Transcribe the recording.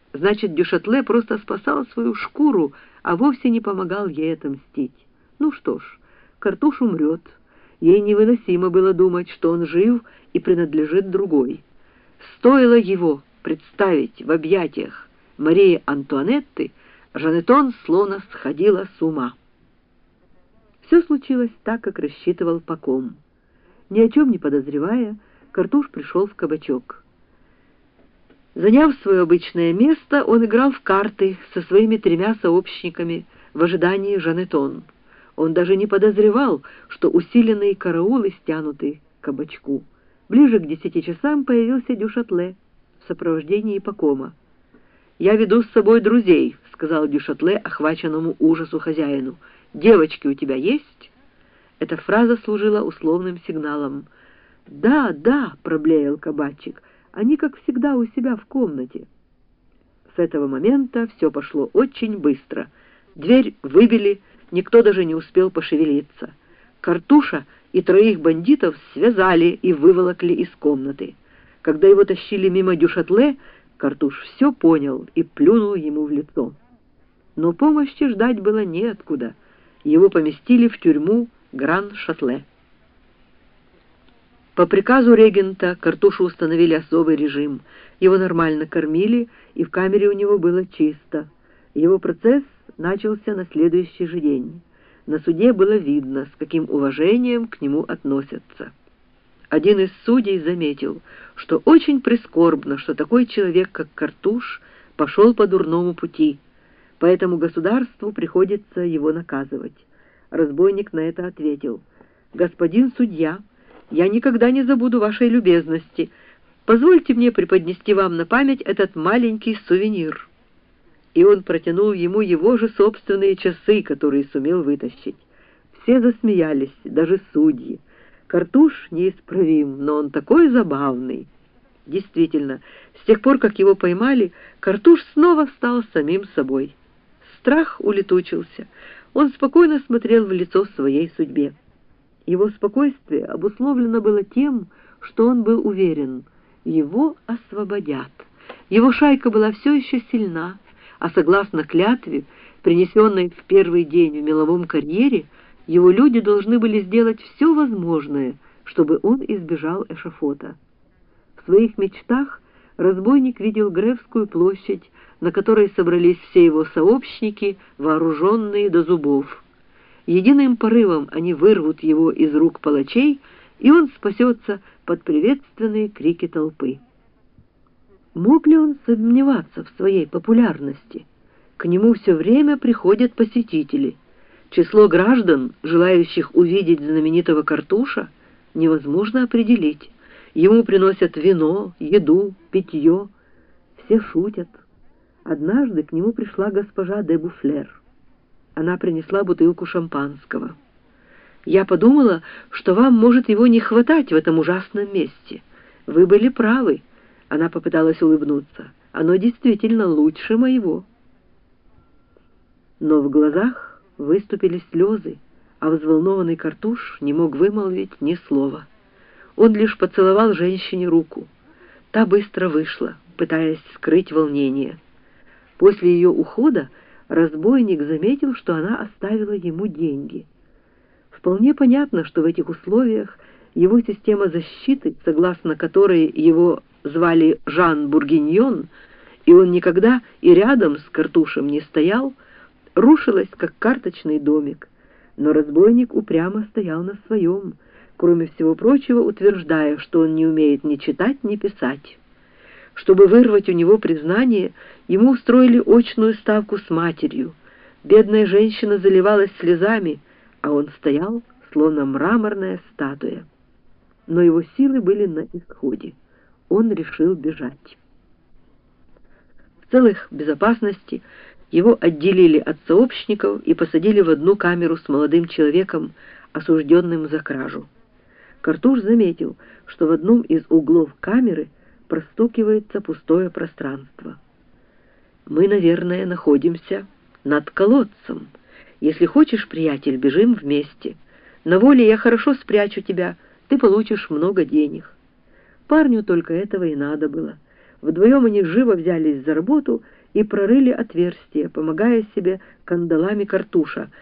Значит, Дюшатле просто спасал свою шкуру, а вовсе не помогал ей отомстить. Ну что ж, Картуш умрет. Ей невыносимо было думать, что он жив и принадлежит другой. Стоило его представить в объятиях Марии Антуанетты, Жанетон словно сходила с ума. Все случилось так, как рассчитывал Паком. Ни о чем не подозревая, Картуш пришел в кабачок. Заняв свое обычное место, он играл в карты со своими 3 сообщниками в ожидании Жанетон. Он даже не подозревал, что усиленные караулы стянуты к кабачку. Ближе к 10 часам появился Дюшатле в сопровождении Пакома. «Я веду с собой друзей», — сказал Дюшатле охваченному ужасу хозяину. «Девочки у тебя есть?» Эта фраза служила условным сигналом. «Да, да», — проблеял кабачик, — «они, как всегда, у себя в комнате». С этого момента все пошло очень быстро. Дверь выбили, никто даже не успел пошевелиться. Картуша и 3 бандитов связали и выволокли из комнаты. Когда его тащили мимо Дюшатле, Картуш все понял и плюнул ему в лицо. Но помощи ждать было неоткуда. Его поместили в тюрьму Гран-Шатле. По приказу регента Картушу установили особый режим. Его нормально кормили, и в камере у него было чисто. Его процесс начался на следующий же день. На суде было видно, с каким уважением к нему относятся. Один из судей заметил, что очень прискорбно, что такой человек, как Картуш, пошел по дурному пути, поэтому государству приходится его наказывать. Разбойник на это ответил: «Господин судья, я никогда не забуду вашей любезности. Позвольте мне преподнести вам на память этот маленький сувенир». И он протянул ему его же собственные часы, которые сумел вытащить. Все засмеялись, даже судьи. Картуш неисправим, но он такой забавный. Действительно, с тех пор, как его поймали, Картуш снова стал самим собой. Страх улетучился. Он спокойно смотрел в лицо своей судьбе. Его спокойствие обусловлено было тем, что он был уверен — его освободят. Его шайка была все еще сильна, а согласно клятве, принесенной в первый день в меловом карьере, его люди должны были сделать все возможное, чтобы он избежал эшафота. В своих мечтах разбойник видел Гревскую площадь, на которой собрались все его сообщники, вооруженные до зубов. Единым порывом они вырвут его из рук палачей, и он спасется под приветственные крики толпы. Мог ли он сомневаться в своей популярности? К нему все время приходят посетители. Число граждан, желающих увидеть знаменитого Картуша, невозможно определить. Ему приносят вино, еду, питье. Все шутят. Однажды к нему пришла госпожа де Буфлер. Она принесла бутылку шампанского. «Я подумала, что вам может его не хватать в этом ужасном месте. Вы были правы». Она попыталась улыбнуться. «Оно действительно лучше моего». Но в глазах выступили слезы, а взволнованный Картуш не мог вымолвить ни слова. Он лишь поцеловал женщине руку. Та быстро вышла, пытаясь скрыть волнение. После ее ухода разбойник заметил, что она оставила ему деньги. Вполне понятно, что в этих условиях его система защиты, согласно которой его звали Жан Бургиньон, и он никогда и рядом с Картушем не стоял, рушилась, как карточный домик. Но разбойник упрямо стоял на своем, кроме всего прочего утверждая, что он не умеет ни читать, ни писать. Чтобы вырвать у него признание, ему устроили очную ставку с матерью. Бедная женщина заливалась слезами, а он стоял, словно мраморная статуя. Но его силы были на исходе. Он решил бежать. В целых безопасности его отделили от сообщников и посадили в одну камеру с молодым человеком, осужденным за кражу. Картуш заметил, что в одном из углов камеры простукивается пустое пространство. «Мы, наверное, находимся над колодцем. Если хочешь, приятель, бежим вместе. На воле я хорошо спрячу тебя, ты получишь много денег». Парню только этого и надо было. Вдвоем они живо взялись за работу и прорыли отверстие, помогая себе кандалами картуша.